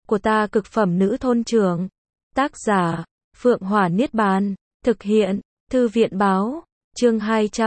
của ta cực phẩm nữ thôn trưởng. Tác giả, Phượng Hỏa Niết Bàn. Thực hiện, Thư viện báo. Chương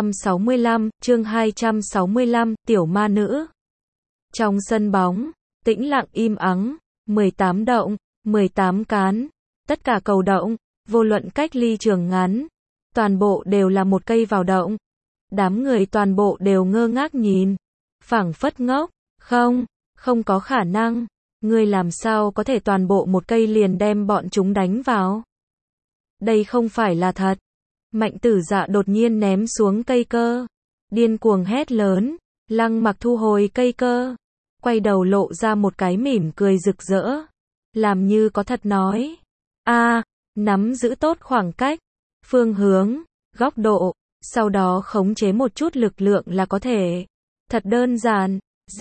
265, Tiểu Ma Nữ. Trong sân bóng, tĩnh lặng im ắng, 18 động, 18 cán. Tất cả cầu động, vô luận cách ly trường ngắn, toàn bộ đều là một cây vào động. Đám người toàn bộ đều ngơ ngác nhìn, phảng phất ngốc, không có khả năng. Ngươi làm sao có thể toàn bộ một cây liền đem bọn chúng đánh vào? Đây không phải là thật. Mạnh Tử Dạ đột nhiên ném xuống cây cơ, điên cuồng hét lớn. Lăng Mặc thu hồi cây cơ, quay đầu lộ ra một cái mỉm cười rực rỡ, làm như có thật nói: nắm giữ tốt khoảng cách, phương hướng, góc độ, sau đó khống chế một chút lực lượng là có thể. Thật đơn giản,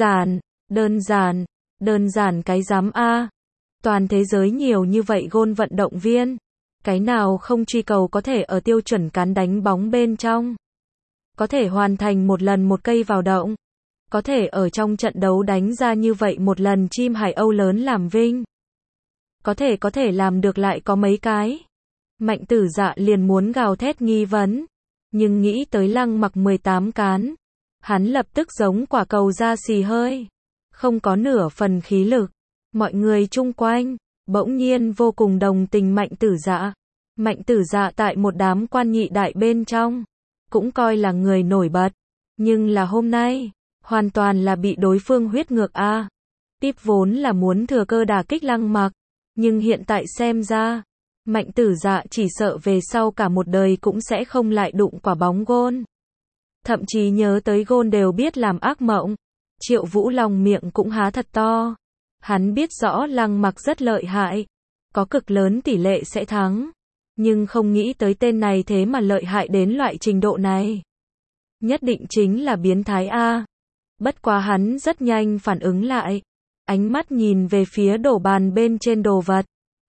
đơn giản cái dám a. Toàn thế giới nhiều như vậy gôn vận động viên, cái nào không truy cầu có thể ở tiêu chuẩn cán đánh bóng bên trong, có thể hoàn thành một lần một cây vào động, có thể ở trong trận đấu đánh ra như vậy một lần chim hải âu lớn làm vinh. Có thể làm được lại có mấy cái. Mạnh Tử Dạ liền muốn gào thét nghi vấn, nhưng nghĩ tới Lăng Mặc 18 cán, hắn lập tức giống quả cầu ra xì hơi, không có nửa phần khí lực. Mọi người chung quanh bỗng nhiên vô cùng đồng tình Mạnh Tử Dạ. Mạnh Tử Dạ tại một đám quan nhị đại bên trong cũng coi là người nổi bật, nhưng là hôm nay hoàn toàn là bị đối phương huyết ngược a. Tiếp vốn là muốn thừa cơ đả kích Lăng Mặc, nhưng hiện tại xem ra, Mạnh Tử Dạ chỉ sợ về sau cả một đời cũng sẽ không lại đụng quả bóng gôn. Thậm chí nhớ tới gôn đều biết làm ác mộng. Triệu Vũ Long miệng cũng há thật to. Hắn biết rõ Lăng Mặc rất lợi hại, có cực lớn tỷ lệ sẽ thắng, nhưng không nghĩ tới tên này thế mà lợi hại đến loại trình độ này. Nhất định chính là biến thái a. Bất quá hắn rất nhanh phản ứng lại, ánh mắt nhìn về phía đổ bàn bên trên đồ vật.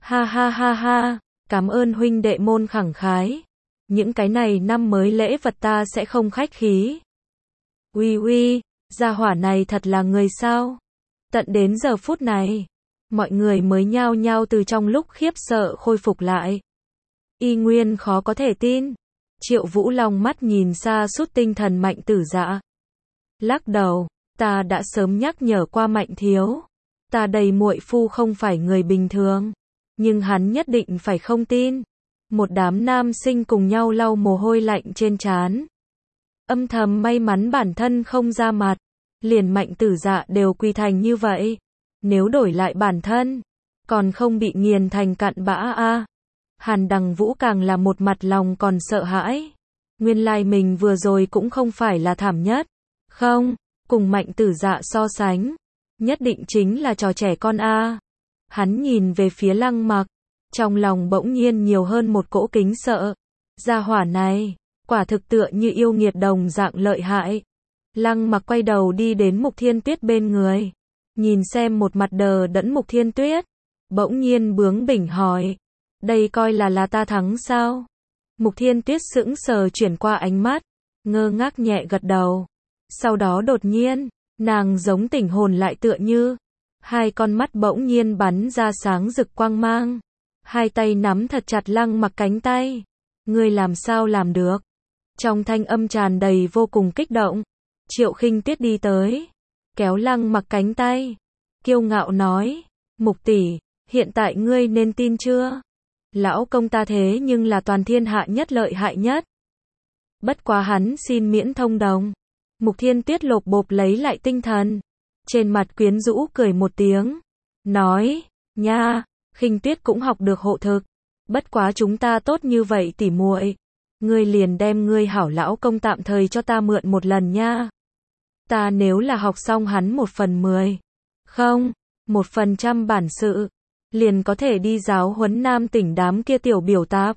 Ha, cảm ơn huynh đệ môn khẳng khái. Những cái này năm mới lễ vật ta sẽ không khách khí. Uy, gia hỏa này thật là người sao? Tận đến giờ phút này, mọi người mới nhao nhao từ trong lúc khiếp sợ khôi phục lại. Y nguyên khó có thể tin. Triệu Vũ Long mắt nhìn xa sút tinh thần Mạnh Tử Dạ. Lắc đầu, ta đã sớm nhắc nhở qua Mạnh thiếu. Ta đầy muội phu không phải người bình thường. Nhưng hắn nhất định phải không tin. Một đám nam sinh cùng nhau lau mồ hôi lạnh trên trán. Âm thầm may mắn bản thân không ra mặt. Liền Mạnh Tử Dạ đều quy thành như vậy. Nếu đổi lại bản thân, còn không bị nghiền thành cặn bã a. Hàn Đằng Vũ càng là một mặt lòng còn sợ hãi. Nguyên lai mình vừa rồi cũng không phải là thảm nhất. Không, cùng Mạnh Tử Dạ so sánh, nhất định chính là trò trẻ con a. Hắn nhìn về phía Lăng Mặc, trong lòng bỗng nhiên nhiều hơn một cỗ kính sợ. Gia hỏa này, quả thực tựa như yêu nghiệt đồng dạng lợi hại. Lăng Mặc quay đầu đi đến Mục Thiên Tuyết bên người, nhìn xem một mặt đờ đẫn Mục Thiên Tuyết, bỗng nhiên bướng bỉnh hỏi, đây coi là ta thắng sao? Mục Thiên Tuyết sững sờ chuyển qua ánh mắt, ngơ ngác nhẹ gật đầu. Sau đó đột nhiên, nàng giống tỉnh hồn lại tựa như, hai con mắt bỗng nhiên bắn ra sáng rực quang mang, hai tay nắm thật chặt Lăng Mặc cánh tay. Ngươi làm sao làm được? Trong thanh âm tràn đầy vô cùng kích động, Triệu Khinh Tuyết đi tới, kéo Lăng Mặc cánh tay, kiêu ngạo nói, Mục tỷ, hiện tại ngươi nên tin chưa? Lão công ta thế nhưng là toàn thiên hạ nhất lợi hại nhất. Bất quá hắn xin miễn thông đồng. Mục Thiên Tuyết lộp bộp lấy lại tinh thần, trên mặt quyến rũ cười một tiếng, nói, nha, Khinh Tuyết cũng học được hộ thực. Bất quá chúng ta tốt như vậy tỉ muội, ngươi liền đem ngươi hảo lão công tạm thời cho ta mượn một lần nha. Ta nếu là học xong hắn 1/10, không, 1% bản sự, liền có thể đi giáo huấn Nam tỉnh đám kia tiểu biểu tạp.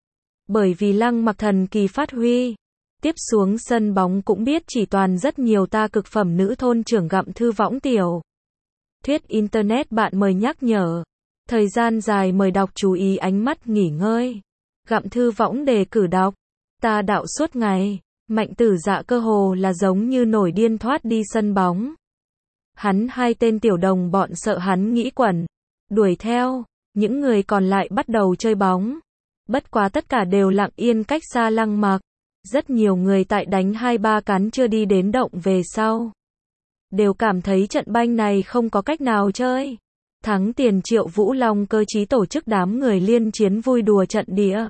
Bởi vì Lăng Mặc thần kỳ phát huy, tiếp xuống sân bóng cũng biết chỉ toàn rất nhiều ta cực phẩm nữ thôn trưởng gặm thư võng tiểu thuyết internet bạn mời nhắc nhở. Thời gian dài mời đọc chú ý ánh mắt nghỉ ngơi. Gặm thư võng đề cử đọc. Ta đạo suốt ngày. Mạnh Tử Dạ cơ hồ là giống như nổi điên thoát đi sân bóng. Hắn hai tên tiểu đồng bọn sợ hắn nghĩ quẩn. đuổi theo, những người còn lại bắt đầu chơi bóng. Bất quá tất cả đều lặng yên cách xa Lăng Mặc. Rất nhiều người tại đánh 2-3 cán chưa đi đến động về sau. Đều cảm thấy trận banh này không có cách nào chơi. Thắng tiền Triệu Vũ Long cơ trí tổ chức đám người liên chiến vui đùa trận địa.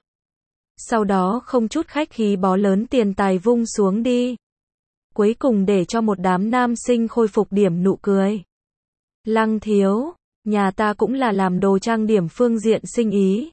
Sau đó không chút khách khí bó lớn tiền tài vung xuống đi. Cuối cùng để cho một đám nam sinh khôi phục điểm nụ cười. Lăng thiếu, nhà ta cũng là làm đồ trang điểm phương diện sinh ý.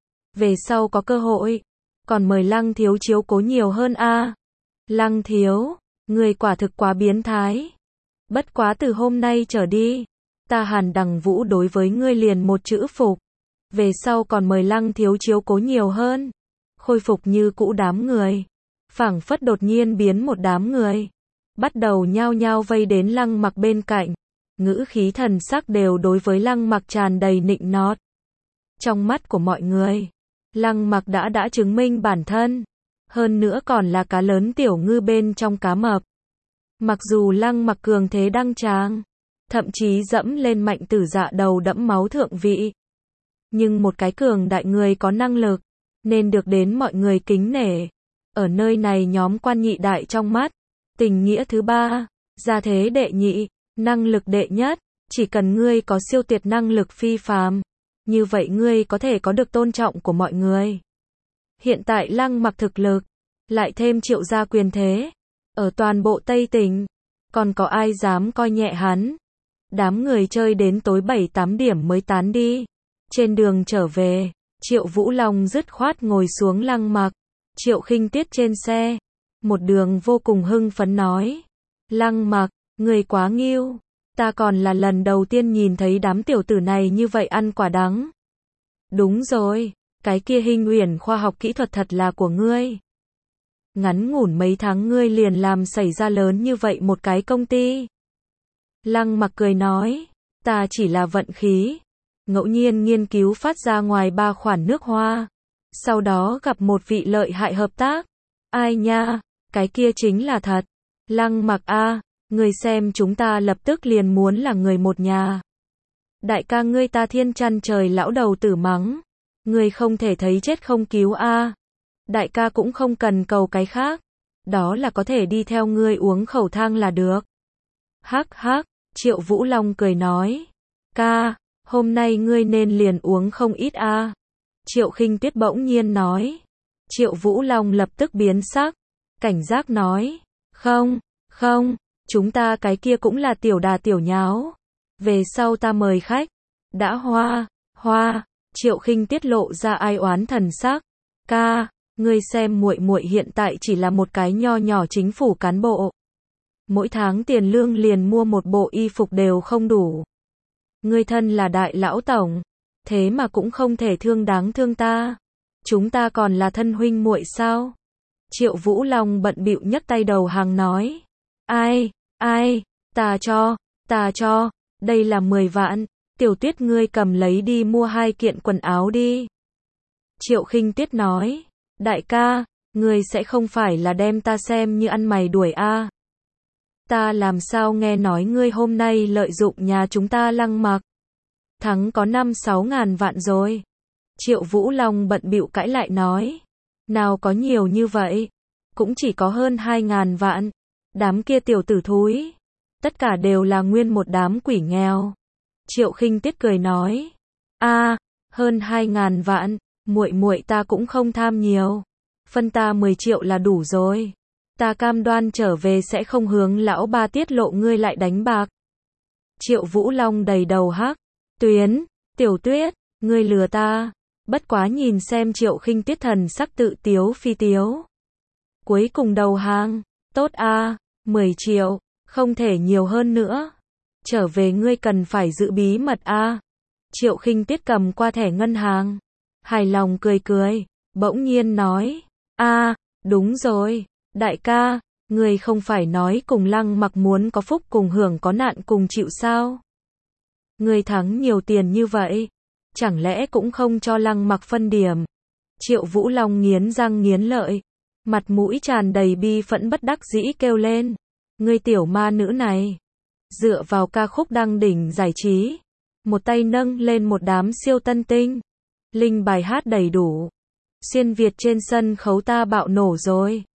Về sau có cơ hội, còn mời Lăng thiếu chiếu cố nhiều hơn a. Lăng thiếu, người quả thực quá biến thái. Bất quá từ hôm nay trở đi, ta Hàn Đằng Vũ đối với ngươi liền một chữ phục. Về sau còn mời Lăng thiếu chiếu cố nhiều hơn. Khôi phục như cũ đám người. Phảng phất đột nhiên biến một đám người. Bắt đầu nhao nhao vây đến Lăng Mặc bên cạnh. Ngữ khí thần sắc đều đối với Lăng Mặc tràn đầy nịnh nót. Trong mắt của mọi người, Lăng Mặc đã chứng minh bản thân. Hơn nữa còn là cá lớn tiểu ngư bên trong cá mập. Mặc dù Lăng Mặc cường thế đăng tràng, thậm chí dẫm lên mạnh tử dạ đầu đẫm máu thượng vị. Nhưng một cái cường đại người có năng lực, nên được đến mọi người kính nể. Ở nơi này nhóm quan nhị đại trong mắt, tình nghĩa thứ ba, gia thế đệ nhị, năng lực đệ nhất, chỉ cần ngươi có siêu tuyệt năng lực phi phàm, như vậy ngươi có thể có được tôn trọng của mọi người. Hiện tại Lăng Mặc thực lực, lại thêm Triệu gia quyền thế, ở toàn bộ Tây Tỉnh, còn có ai dám coi nhẹ hắn. Đám người chơi đến tối 7-8 điểm mới tán đi. Trên đường trở về, Triệu Vũ Long dứt khoát ngồi xuống Lăng Mặc. Triệu Khinh Tiết trên xe, một đường vô cùng hưng phấn nói: Lăng Mặc, người quá nghiêu, ta còn là lần đầu tiên nhìn thấy đám tiểu tử này như vậy ăn quả đắng. Đúng rồi, cái kia Hinh Uyển khoa học kỹ thuật thật là của ngươi. Ngắn ngủn mấy tháng ngươi liền làm xảy ra lớn như vậy một cái công ty. Lăng Mặc cười nói, ta chỉ là vận khí, ngẫu nhiên nghiên cứu phát ra ngoài 3 khoản nước hoa, sau đó gặp một vị lợi hại hợp tác. Ai nha, cái kia chính là thật. Lăng Mặc a, người xem chúng ta lập tức liền muốn là người một nhà. Đại ca ngươi ta thiên chăn trời lão đầu tử mắng, ngươi không thể thấy chết không cứu a. Đại ca cũng không cần cầu cái khác, đó là có thể đi theo ngươi uống khẩu thang là được. Hắc hắc, Triệu Vũ Long cười nói, ca, hôm nay ngươi nên liền uống không ít a. Triệu Khinh Tiết bỗng nhiên nói. Triệu Vũ Long lập tức biến sắc, cảnh giác nói, không, không, chúng ta cái kia cũng là tiểu đà tiểu nháo. Về sau ta mời khách, đã hoa, Triệu Khinh Tiết lộ ra ai oán thần sắc. Ca, ngươi xem muội muội hiện tại chỉ là một cái nho nhỏ chính phủ cán bộ. Mỗi tháng tiền lương liền mua một bộ y phục đều không đủ. Ngươi thân là đại lão tổng, thế mà cũng không thể thương đáng thương ta. Chúng ta còn là thân huynh muội sao? Triệu Vũ Long bận bịu nhấc tay đầu hàng nói. Ai, ta cho, đây là 10 vạn, Tiểu Tuyết ngươi cầm lấy đi mua 2 kiện quần áo đi. Triệu Khinh Tiết nói, đại ca, ngươi sẽ không phải là đem ta xem như ăn mày đuổi a? Ta làm sao nghe nói ngươi hôm nay lợi dụng nhà chúng ta Lăng Mặc. Thắng có 5-6 ngàn vạn rồi. Triệu Vũ Long bận bịu cãi lại nói, nào có nhiều như vậy, cũng chỉ có hơn 2.000 vạn. Đám kia tiểu tử thúi, tất cả đều là nguyên một đám quỷ nghèo. Triệu Khinh Tiết cười nói, hơn 2.000 vạn, muội muội ta cũng không tham nhiều, phân ta 10 triệu là đủ rồi. Ta cam đoan trở về sẽ không hướng lão ba tiết lộ ngươi lại đánh bạc. Triệu Vũ Long đầy đầu hắc, Tiểu Tuyết, ngươi lừa ta. Bất quá nhìn xem Triệu Khinh Tiết thần sắc tự tiếu phi tiếu. Cuối cùng đầu hàng, tốt a, 10 triệu, không thể nhiều hơn nữa. Trở về ngươi cần phải giữ bí mật a. Triệu Khinh Tiết cầm qua thẻ ngân hàng, hài lòng cười, bỗng nhiên nói, đúng rồi, đại ca, ngươi không phải nói cùng Lăng Mặc muốn có phúc cùng hưởng có nạn cùng chịu sao? Ngươi thắng nhiều tiền như vậy, chẳng lẽ cũng không cho Lăng Mặc phân điểm? Triệu Vũ Long nghiến răng nghiến lợi, mặt mũi tràn đầy bi phẫn bất đắc dĩ kêu lên, ngươi tiểu ma nữ này, dựa vào ca khúc đăng đỉnh giải trí, một tay nâng lên một đám siêu tân tinh. Linh bài hát đầy đủ. Xuyên Việt trên sân khấu ta bạo nổ rồi.